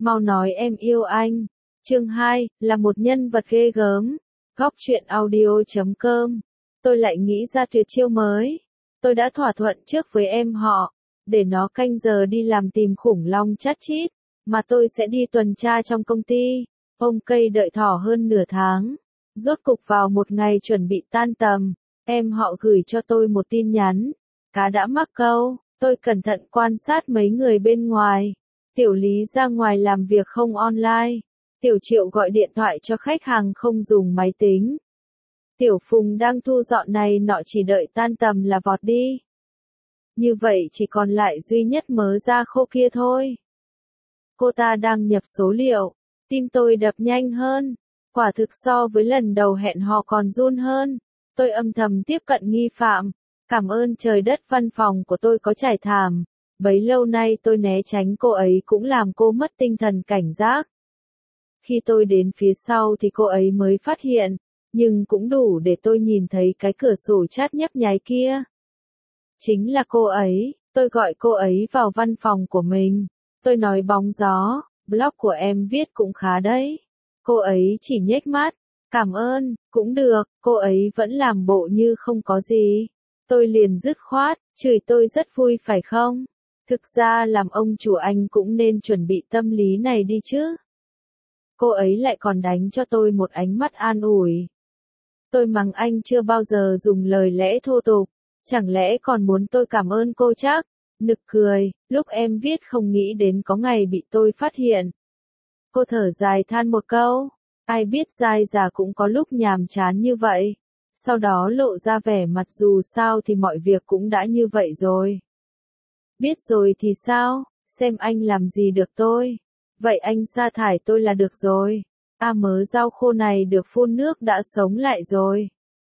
Mau nói em yêu anh. Chương 2, là một nhân vật ghê gớm. Góc truyện audio.com. Tôi lại nghĩ ra tuyệt chiêu mới. Tôi đã thỏa thuận trước với em họ, để nó canh giờ đi làm tìm khủng long chát chít, mà tôi sẽ đi tuần tra trong công ty. Ông cây đợi thỏ hơn nửa tháng. Rốt cục vào một ngày chuẩn bị tan tầm, em họ gửi cho tôi một tin nhắn. Cá đã mắc câu, tôi cẩn thận quan sát mấy người bên ngoài. Tiểu Lý ra ngoài làm việc không online. Tiểu Triệu gọi điện thoại cho khách hàng không dùng máy tính. Tiểu Phùng đang thu dọn này nọ chỉ đợi tan tầm là vọt đi. Như vậy chỉ còn lại duy nhất Mớ Da Khô kia thôi. Cô ta đang nhập số liệu. Tim tôi đập nhanh hơn. Quả thực so với lần đầu hẹn hò còn run hơn. Tôi âm thầm tiếp cận nghi phạm. Cảm ơn trời đất, văn phòng của tôi có trải thảm. Bấy lâu nay tôi né tránh cô ấy cũng làm cô mất tinh thần cảnh giác. Khi tôi đến phía sau thì cô ấy mới phát hiện, nhưng cũng đủ để tôi nhìn thấy cái cửa sổ chát nhấp nháy kia. Chính là cô ấy, tôi gọi cô ấy vào văn phòng của mình. Tôi nói bóng gió, blog của em viết cũng khá đấy. Cô ấy chỉ nhếch mắt, cảm ơn, cũng được, cô ấy vẫn làm bộ như không có gì. Tôi liền dứt khoát, chửi tôi rất vui phải không? Thực ra làm ông chủ anh cũng nên chuẩn bị tâm lý này đi chứ. Cô ấy lại còn đánh cho tôi một ánh mắt an ủi. Tôi mắng anh chưa bao giờ dùng lời lẽ thô tục, chẳng lẽ còn muốn tôi cảm ơn cô chắc? Nực cười, lúc em viết không nghĩ đến có ngày bị tôi phát hiện. Cô thở dài than một câu, ai biết dai già cũng có lúc nhàm chán như vậy. Sau đó lộ ra vẻ mặt dù sao thì mọi việc cũng đã như vậy rồi. Biết rồi thì sao, xem anh làm gì được tôi. Vậy anh sa thải tôi là được rồi. Mớ rau khô này được phun nước đã sống lại rồi.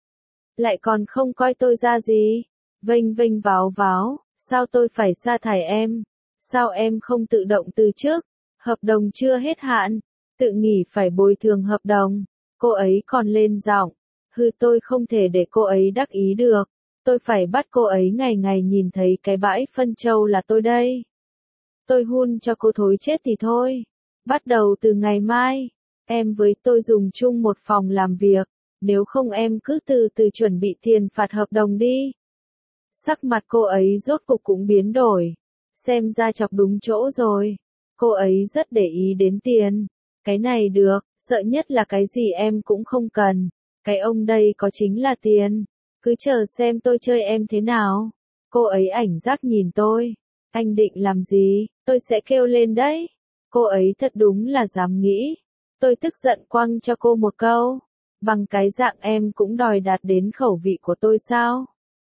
Lại còn không coi tôi ra gì. Vênh vênh váo váo, sao tôi phải sa thải em? Sao em không tự động từ chức? Hợp đồng chưa hết hạn, tự nghỉ phải bồi thường hợp đồng. Cô ấy còn lên giọng. Tôi không thể để cô ấy đắc ý được. Tôi phải bắt cô ấy ngày ngày nhìn thấy cái bãi phân trâu là tôi đây. Tôi hun cho cô thối chết thì thôi. Bắt đầu từ ngày mai, em với tôi dùng chung một phòng làm việc. Nếu không em cứ từ từ chuẩn bị tiền phạt hợp đồng đi. Sắc mặt cô ấy rốt cục cũng biến đổi. Xem ra chọc đúng chỗ rồi. Cô ấy rất để ý đến tiền. Cái này được, sợ nhất là cái gì em cũng không cần. Cái ông đây có chính là tiền. Cứ chờ xem tôi chơi em thế nào. Cô ấy ảnh giác nhìn tôi. Anh định làm gì? Tôi sẽ kêu lên đấy. Cô ấy thật đúng là dám nghĩ. Tôi tức giận quăng cho cô một câu. Bằng cái dạng em cũng đòi đạt đến khẩu vị của tôi sao?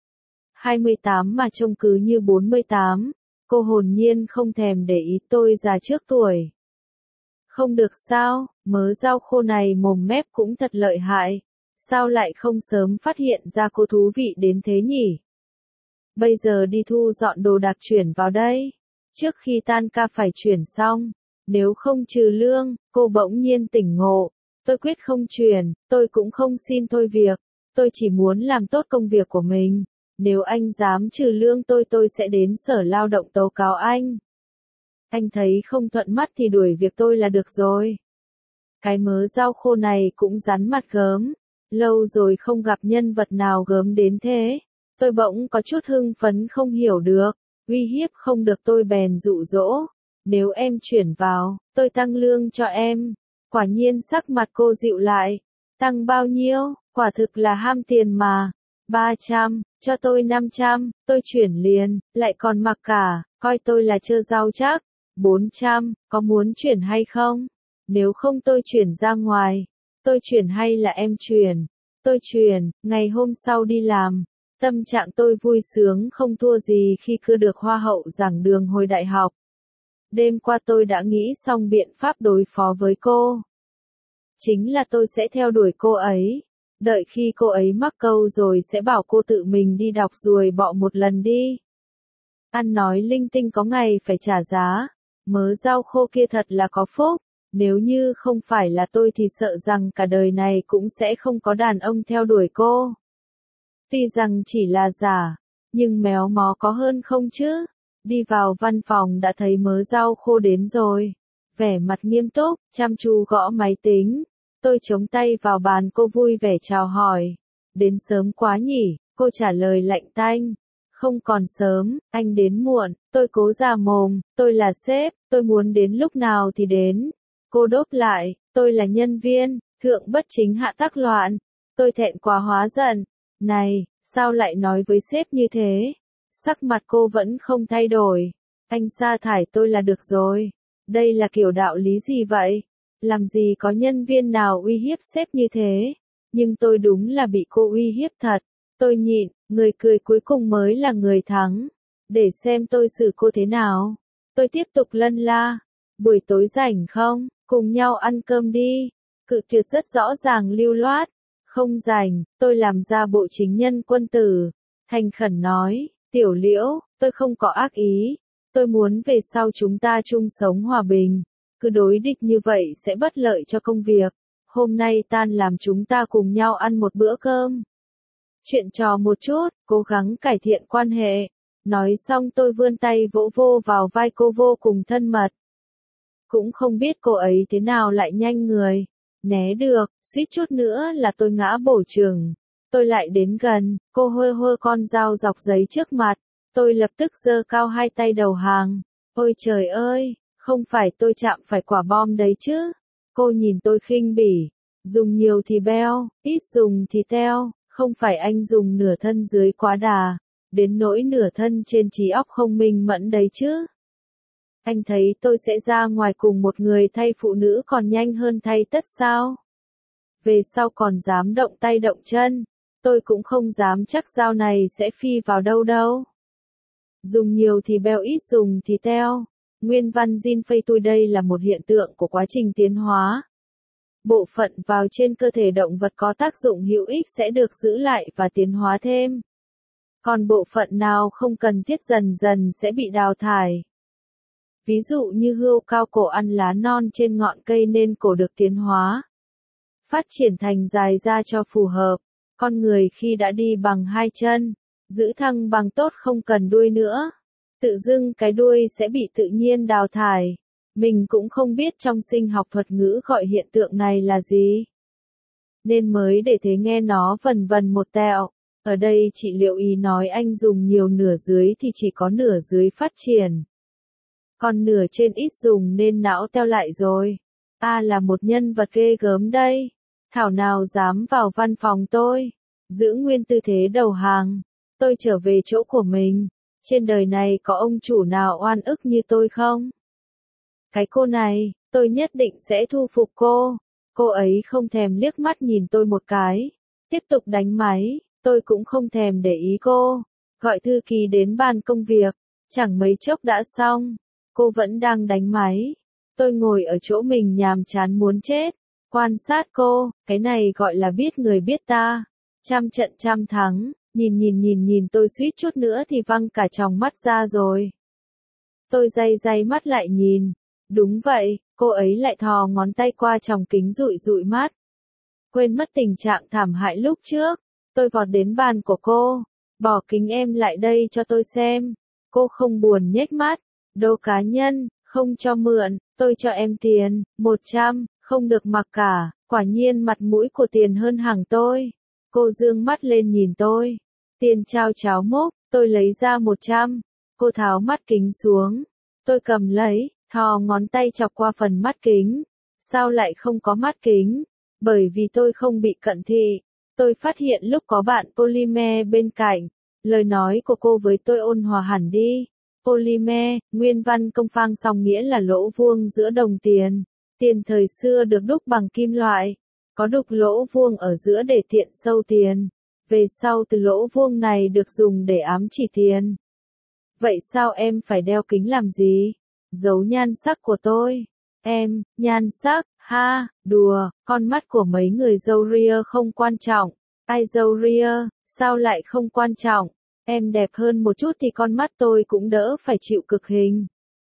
28 mà trông cứ như 48. Cô hồn nhiên không thèm để ý tôi già trước tuổi. Không được sao, mớ rau khô này mồm mép cũng thật lợi hại. Sao lại không sớm phát hiện ra cô thú vị đến thế nhỉ? Bây giờ đi thu dọn đồ đạc chuyển vào đây. Trước khi tan ca phải chuyển xong. Nếu không trừ lương, cô bỗng nhiên tỉnh ngộ. Tôi quyết không chuyển, tôi cũng không xin thôi việc. Tôi chỉ muốn làm tốt công việc của mình. Nếu anh dám trừ lương tôi sẽ đến sở lao động tố cáo anh. Anh thấy không thuận mắt thì đuổi việc tôi là được rồi. Cái mớ rau khô này cũng rắn mặt gớm. Lâu rồi không gặp nhân vật nào gớm đến thế. Tôi bỗng có chút hưng phấn không hiểu được. Uy hiếp không được tôi bèn dụ dỗ. Nếu em chuyển vào, tôi tăng lương cho em. Quả nhiên sắc mặt cô dịu lại. Tăng bao nhiêu? Quả thực là ham tiền mà. 300, cho tôi 500, tôi chuyển liền, lại còn mặc cả, coi tôi là trơ rau chắc. 400, có muốn chuyển hay không? Nếu không tôi chuyển ra ngoài. Tôi chuyển hay là em chuyển? Tôi chuyển, ngày hôm sau đi làm. Tâm trạng tôi vui sướng không thua gì khi cứ được hoa hậu giảng đường hồi đại học. Đêm qua tôi đã nghĩ xong biện pháp đối phó với cô. Chính là tôi sẽ theo đuổi cô ấy. Đợi khi cô ấy mắc câu rồi sẽ bảo cô tự mình đi đọc ruồi bọ một lần đi. Ăn nói linh tinh có ngày phải trả giá. Mớ rau khô kia thật là có phúc. Nếu như không phải là tôi thì sợ rằng cả đời này cũng sẽ không có đàn ông theo đuổi cô. Tuy rằng chỉ là giả, nhưng méo mó có hơn không chứ. Đi vào văn phòng đã thấy mớ rau khô đến rồi. vẻ mặt nghiêm túc, chăm chú gõ máy tính. Tôi chống tay vào bàn, cô vui vẻ chào hỏi. Đến sớm quá nhỉ, cô trả lời lạnh tanh. Không còn sớm, anh đến muộn. Tôi cố già mồm, tôi là sếp, tôi muốn đến lúc nào thì đến. Cô đáp lại, tôi là nhân viên, thượng bất chính hạ tắc loạn. Tôi thẹn quá hóa giận. Này, sao lại nói với sếp như thế? Sắc mặt cô vẫn không thay đổi. Anh sa thải tôi là được rồi. Đây là kiểu đạo lý gì vậy? Làm gì có nhân viên nào uy hiếp sếp như thế? Nhưng tôi đúng là bị cô uy hiếp thật. Tôi nhịn, người cười cuối cùng mới là người thắng. Để xem tôi xử cô thế nào. Tôi tiếp tục lân la. Buổi tối rảnh không? Cùng nhau ăn cơm đi. Cự tuyệt rất rõ ràng lưu loát. Không rảnh, tôi làm ra bộ chính nhân quân tử. Thành khẩn nói, Tiểu Liễu, tôi không có ác ý. Tôi muốn về sau chúng ta chung sống hòa bình. Cứ đối địch như vậy sẽ bất lợi cho công việc. Hôm nay tan làm chúng ta cùng nhau ăn một bữa cơm. Chuyện trò một chút, cố gắng cải thiện quan hệ. Nói xong tôi vươn tay vỗ vô vào vai cô vô cùng thân mật. Cũng không biết cô ấy thế nào lại nhanh người. Né được, suýt chút nữa là tôi ngã bổ chừng. Tôi lại đến gần, cô hơ hơ con dao dọc giấy trước mặt. Tôi lập tức giơ cao hai tay đầu hàng. Ôi trời ơi, không phải tôi chạm phải quả bom đấy chứ. Cô nhìn tôi khinh bỉ. Dùng nhiều thì beo, ít dùng thì teo. Không phải anh dùng nửa thân dưới quá đà. Đến nỗi nửa thân trên trí óc không minh mẫn đấy chứ. Anh thấy tôi sẽ ra ngoài cùng một người thay phụ nữ còn nhanh hơn thay tất sao? Về sau còn dám động tay động chân. Tôi cũng không dám chắc dao này sẽ phi vào đâu đâu. Dùng nhiều thì beo, ít dùng thì teo. Nguyên văn Jin Fei tôi đây là một hiện tượng của quá trình tiến hóa. Bộ phận vào trên cơ thể động vật có tác dụng hữu ích sẽ được giữ lại và tiến hóa thêm. Còn bộ phận nào không cần thiết dần dần sẽ bị đào thải. Ví dụ như hươu cao cổ ăn lá non trên ngọn cây nên cổ được tiến hóa. Phát triển thành dài ra cho phù hợp. Con người khi đã đi bằng hai chân, giữ thăng bằng tốt không cần đuôi nữa. Tự dưng cái đuôi sẽ bị tự nhiên đào thải. Mình cũng không biết trong sinh học thuật ngữ gọi hiện tượng này là gì. Nên mới để thế nghe nó vần vần một tẹo. Ở đây chị Liệu Ý nói anh dùng nhiều nửa dưới thì chỉ có nửa dưới phát triển. Còn nửa trên ít dùng nên não teo lại rồi. Là một nhân vật ghê gớm đây. Thảo nào dám vào văn phòng tôi. Giữ nguyên tư thế đầu hàng. Tôi trở về chỗ của mình. Trên đời này có ông chủ nào oan ức như tôi không? Cái cô này, tôi nhất định sẽ thu phục cô. Cô ấy không thèm liếc mắt nhìn tôi một cái. Tiếp tục đánh máy, tôi cũng không thèm để ý cô. Gọi thư ký đến bàn công việc. Chẳng mấy chốc đã xong. Cô vẫn đang đánh máy. Tôi ngồi ở chỗ mình nhàm chán muốn chết. Quan sát cô, cái này gọi là biết người biết ta. Trăm trận trăm thắng, nhìn tôi suýt chút nữa thì văng cả tròng mắt ra rồi. Tôi day mắt lại nhìn. Đúng vậy, cô ấy lại thò ngón tay qua tròng kính dụi dụi mắt. Quên mất tình trạng thảm hại lúc trước. Tôi vọt đến bàn của cô. Bỏ kính em lại đây cho tôi xem. Cô không buồn nhếch mắt. Đồ cá nhân, không cho mượn, tôi cho em tiền, 100, không được mặc cả, quả nhiên mặt mũi của tiền hơn hàng tôi. Cô dương mắt lên nhìn tôi. Tiền trao cháo múc, tôi lấy ra 100. Cô tháo mắt kính xuống. Tôi cầm lấy, thò ngón tay chọc qua phần mắt kính. Sao lại không có mắt kính? Bởi vì tôi không bị cận thị. Tôi phát hiện lúc có bạn polymer bên cạnh. Lời nói của cô với tôi ôn hòa hẳn đi. Polymer, nguyên văn công phang song nghĩa là lỗ vuông giữa đồng tiền. Tiền thời xưa được đúc bằng kim loại. Có đục lỗ vuông ở giữa để tiện sâu tiền. Về sau từ lỗ vuông này được dùng để ám chỉ tiền. Vậy sao em phải đeo kính làm gì? Giấu nhan sắc của tôi. Em, nhan sắc, ha, đùa, con mắt của mấy người râu ria không quan trọng. Ai râu ria, sao lại không quan trọng? Em đẹp hơn một chút thì con mắt tôi cũng đỡ phải chịu cực hình.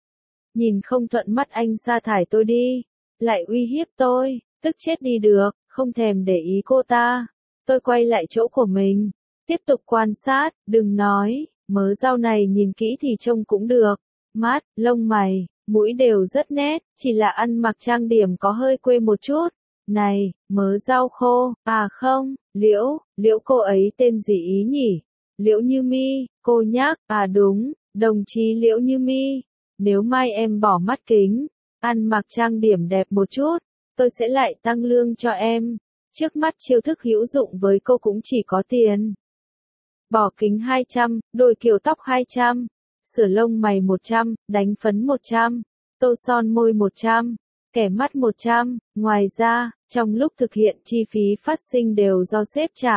Nhìn không thuận mắt anh sa thải tôi đi. Lại uy hiếp tôi, tức chết đi được, không thèm để ý cô ta. Tôi quay lại chỗ của mình. Tiếp tục quan sát, đừng nói, mớ dao này nhìn kỹ thì trông cũng được. Mắt, lông mày, mũi đều rất nét, chỉ là ăn mặc trang điểm có hơi quê một chút. Này, mớ rau khô, à không, Liễu cô ấy tên gì ý nhỉ? Liễu Như Mi, cô nhắc, à đúng, đồng chí Liễu Như Mi. Nếu mai em bỏ mắt kính, ăn mặc trang điểm đẹp một chút, tôi sẽ lại tăng lương cho em. Trước mắt chiêu thức hữu dụng với cô cũng chỉ có tiền. Bỏ kính 200, đổi kiểu tóc 200, sửa lông mày 100, đánh phấn 100, tô son môi 100, kẻ mắt 100, ngoài ra, trong lúc thực hiện chi phí phát sinh đều do sếp trả.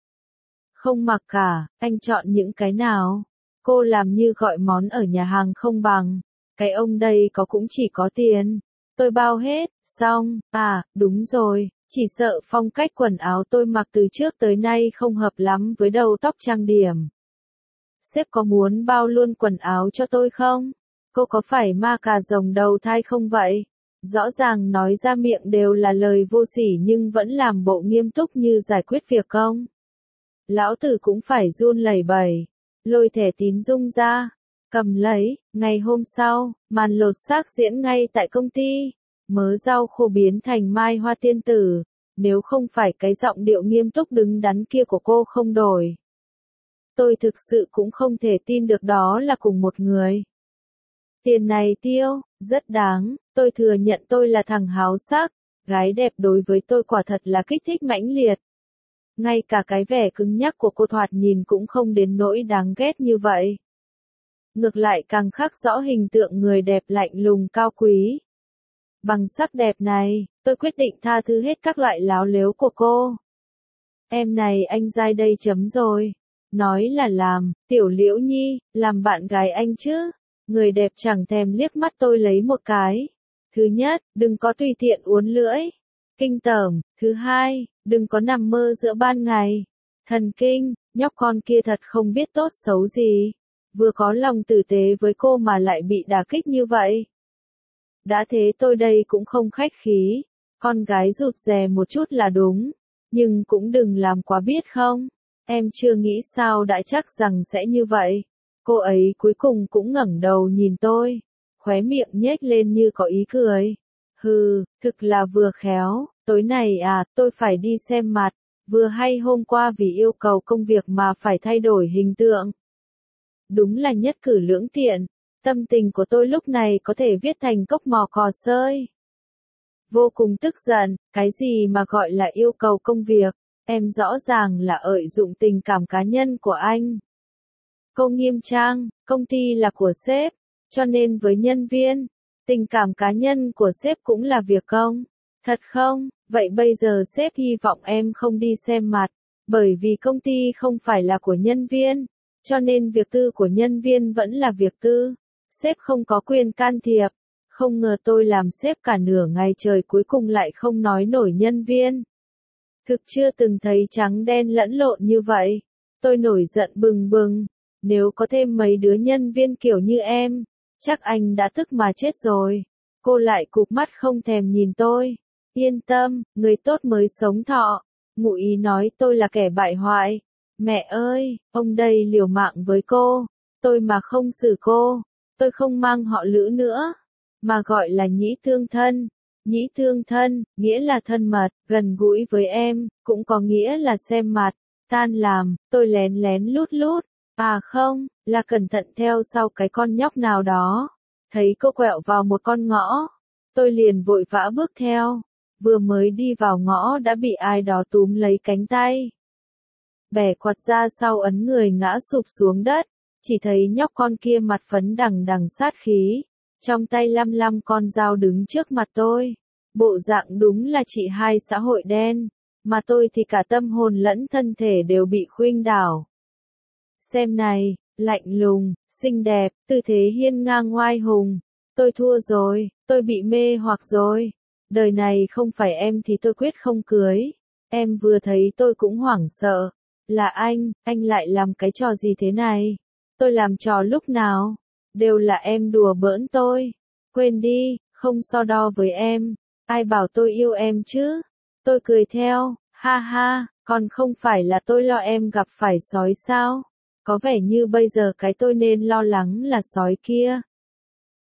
Không mặc cả, anh chọn những cái nào? Cô làm như gọi món ở nhà hàng không bằng. Cái ông đây có cũng chỉ có tiền. Tôi bao hết, xong, à, đúng rồi, chỉ sợ phong cách quần áo tôi mặc từ trước tới nay không hợp lắm với đầu tóc trang điểm. Sếp có muốn bao luôn quần áo cho tôi không? Cô có phải ma cà rồng đầu thai không vậy? Rõ ràng nói ra miệng đều là lời vô sỉ nhưng vẫn làm bộ nghiêm túc như giải quyết việc công. Lão tử cũng phải run lẩy bẩy, lôi thẻ tín dụng ra, cầm lấy. Ngày hôm sau, màn lột xác diễn ngay tại công ty. Mớ rau khô biến thành Mai Hoa tiên tử, nếu không phải cái giọng điệu nghiêm túc đứng đắn kia của cô không đổi. Tôi thực sự cũng không thể tin được đó là cùng một người. Tiền này tiêu, rất đáng, tôi thừa nhận tôi là thằng háo sắc, gái đẹp đối với tôi quả thật là kích thích mãnh liệt. Ngay cả cái vẻ cứng nhắc của cô thoạt nhìn cũng không đến nỗi đáng ghét như vậy. Ngược lại càng khắc rõ hình tượng người đẹp lạnh lùng cao quý. Bằng sắc đẹp này, tôi quyết định tha thứ hết các loại láo lếu của cô. Em này anh giai đây chấm rồi. Nói là làm, tiểu Liễu Nhi, làm bạn gái anh chứ. Người đẹp chẳng thèm liếc mắt tôi lấy một cái. Thứ nhất, đừng có tùy tiện uốn lưỡi. Kinh tởm. Thứ hai, đừng có nằm mơ giữa ban ngày. Thần kinh, nhóc con kia thật không biết tốt xấu gì. Vừa có lòng tử tế với cô mà lại bị đả kích như vậy. Đã thế tôi đây cũng không khách khí. Con gái rụt rè một chút là đúng. Nhưng cũng đừng làm quá biết không. Em chưa nghĩ sao đã chắc rằng sẽ như vậy. Cô ấy cuối cùng cũng ngẩng đầu nhìn tôi. Khóe miệng nhếch lên như có ý cười. Hừ, thực là vừa khéo. Tối này à, tôi phải đi xem mặt. Vừa hay hôm qua vì yêu cầu công việc mà phải thay đổi hình tượng. Đúng là nhất cử lưỡng tiện. Tâm tình của tôi lúc này có thể viết thành cốc mò cò sơi. Vô cùng tức giận, cái gì mà gọi là yêu cầu công việc, em rõ ràng là lợi dụng tình cảm cá nhân của anh. Cô nghiêm trang, công ty là của sếp, cho nên với nhân viên, tình cảm cá nhân của sếp cũng là việc công. Thật không? Vậy bây giờ sếp hy vọng em không đi xem mặt, bởi vì công ty không phải là của nhân viên, cho nên việc tư của nhân viên vẫn là việc tư. Sếp không có quyền can thiệp. Không ngờ tôi làm sếp cả nửa ngày trời cuối cùng lại không nói nổi nhân viên. Thực chưa từng thấy trắng đen lẫn lộn như vậy. Tôi nổi giận bừng bừng. Nếu có thêm mấy đứa nhân viên kiểu như em, chắc anh đã tức mà chết rồi. Cô lại cụp mắt không thèm nhìn tôi. Yên tâm, người tốt mới sống thọ. Ngụ ý nói tôi là kẻ bại hoại. Mẹ ơi, ông đây liều mạng với cô. Tôi mà không xử cô, tôi không mang họ Lữ nữa. Mà gọi là nhĩ tương thân. Nhĩ tương thân, nghĩa là thân mật, gần gũi với em, cũng có nghĩa là xem mặt. Tan làm, tôi lén lén lút lút. À không, là cẩn thận theo sau cái con nhóc nào đó. Thấy cô quẹo vào một con ngõ. Tôi liền vội vã bước theo. Vừa mới đi vào ngõ đã bị ai đó túm lấy cánh tay. Bẻ quạt ra sau ấn người ngã sụp xuống đất. Chỉ thấy nhóc con kia mặt phấn đằng đằng sát khí. Trong tay lăm con dao đứng trước mặt tôi. Bộ dạng đúng là chị hai xã hội đen. Mà tôi thì cả tâm hồn lẫn thân thể đều bị khuynh đảo. Xem này, lạnh lùng, xinh đẹp, tư thế hiên ngang oai hùng. Tôi thua rồi, tôi bị mê hoặc rồi. Đời này không phải em thì tôi quyết không cưới. Em vừa thấy tôi cũng hoảng sợ. Là anh lại làm cái trò gì thế này? Tôi làm trò lúc nào? Đều là em đùa bỡn tôi. Quên đi, không so đo với em. Ai bảo tôi yêu em chứ? Tôi cười theo, ha ha, còn không phải là tôi lo em gặp phải sói sao? Có vẻ như bây giờ cái tôi nên lo lắng là sói kia.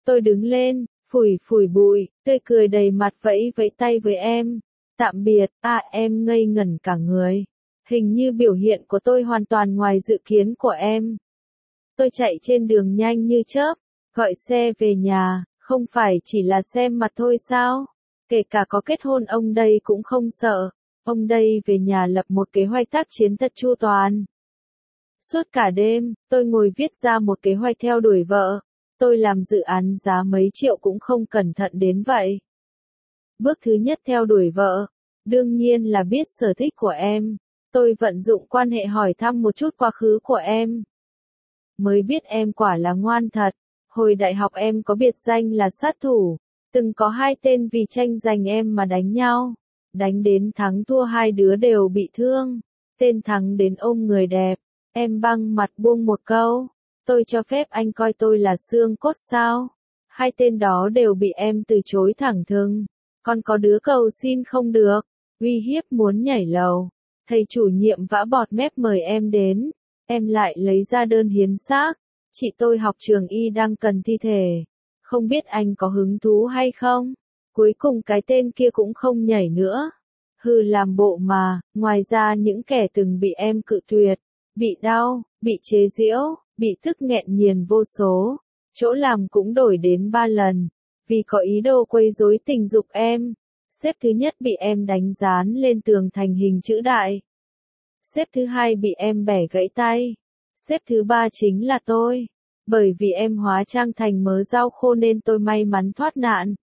Tôi đứng lên, phủi phủi bụi, tươi cười đầy mặt vẫy vẫy tay với em. Tạm biệt, em ngây ngẩn cả người. Hình như biểu hiện của tôi hoàn toàn ngoài dự kiến của em. Tôi chạy trên đường nhanh như chớp, gọi xe về nhà, không phải chỉ là xem mặt thôi sao? Kể cả có kết hôn ông đây cũng không sợ. Ông đây về nhà lập một kế hoạch tác chiến thật chu toàn. Suốt cả đêm, tôi ngồi viết ra một kế hoạch theo đuổi vợ. Tôi làm dự án giá mấy triệu cũng không cẩn thận đến vậy. Bước thứ nhất theo đuổi vợ, đương nhiên là biết sở thích của em. Tôi vận dụng quan hệ hỏi thăm một chút quá khứ của em. Mới biết em quả là ngoan thật. Hồi đại học em có biệt danh là sát thủ. Từng có 2 tên vì tranh giành em mà đánh nhau. Đánh đến thắng thua 2 đứa đều bị thương. Tên thắng đến ôm người đẹp. Em băng mặt buông một câu. Tôi cho phép anh coi tôi là xương cốt sao? 2 tên đó đều bị em từ chối thẳng thừng. Còn có đứa cầu xin không được. Uy hiếp muốn nhảy lầu. Thầy chủ nhiệm vã bọt mép mời em đến. Em lại lấy ra đơn hiến xác. Chị tôi học trường y đang cần thi thể. Không biết anh có hứng thú hay không? Cuối cùng cái tên kia cũng không nhảy nữa. Hừ làm bộ mà, ngoài ra những kẻ từng bị em cự tuyệt, bị đau, bị chế giễu, bị tức nghẹn nghiền vô số. Chỗ làm cũng đổi đến 3 lần. Vì có ý đồ quấy rối tình dục em. Xếp thứ nhất bị em đánh dán lên tường thành hình chữ đại. Xếp thứ hai bị em bẻ gãy tay. Xếp thứ ba chính là tôi. Bởi vì em hóa trang thành mớ rau khô nên tôi may mắn thoát nạn.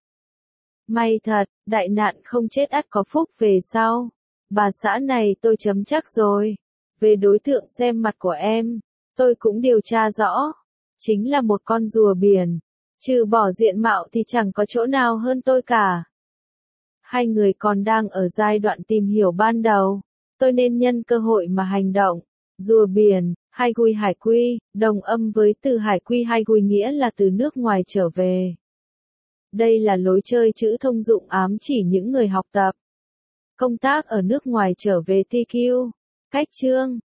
May thật, đại nạn không chết ắt có phúc về sau. Bà xã này tôi chấm chắc rồi. Về đối tượng xem mặt của em, tôi cũng điều tra rõ. Chính là một con rùa biển. Trừ bỏ diện mạo thì chẳng có chỗ nào hơn tôi cả. Hai người còn đang ở giai đoạn tìm hiểu ban đầu. Tôi nên nhân cơ hội mà hành động. Rùa biển, hai gùi hải quy, đồng âm với từ hải quy hai gùi nghĩa là từ nước ngoài trở về. Đây là lối chơi chữ thông dụng ám chỉ những người học tập, công tác ở nước ngoài trở về TQ. Cách chương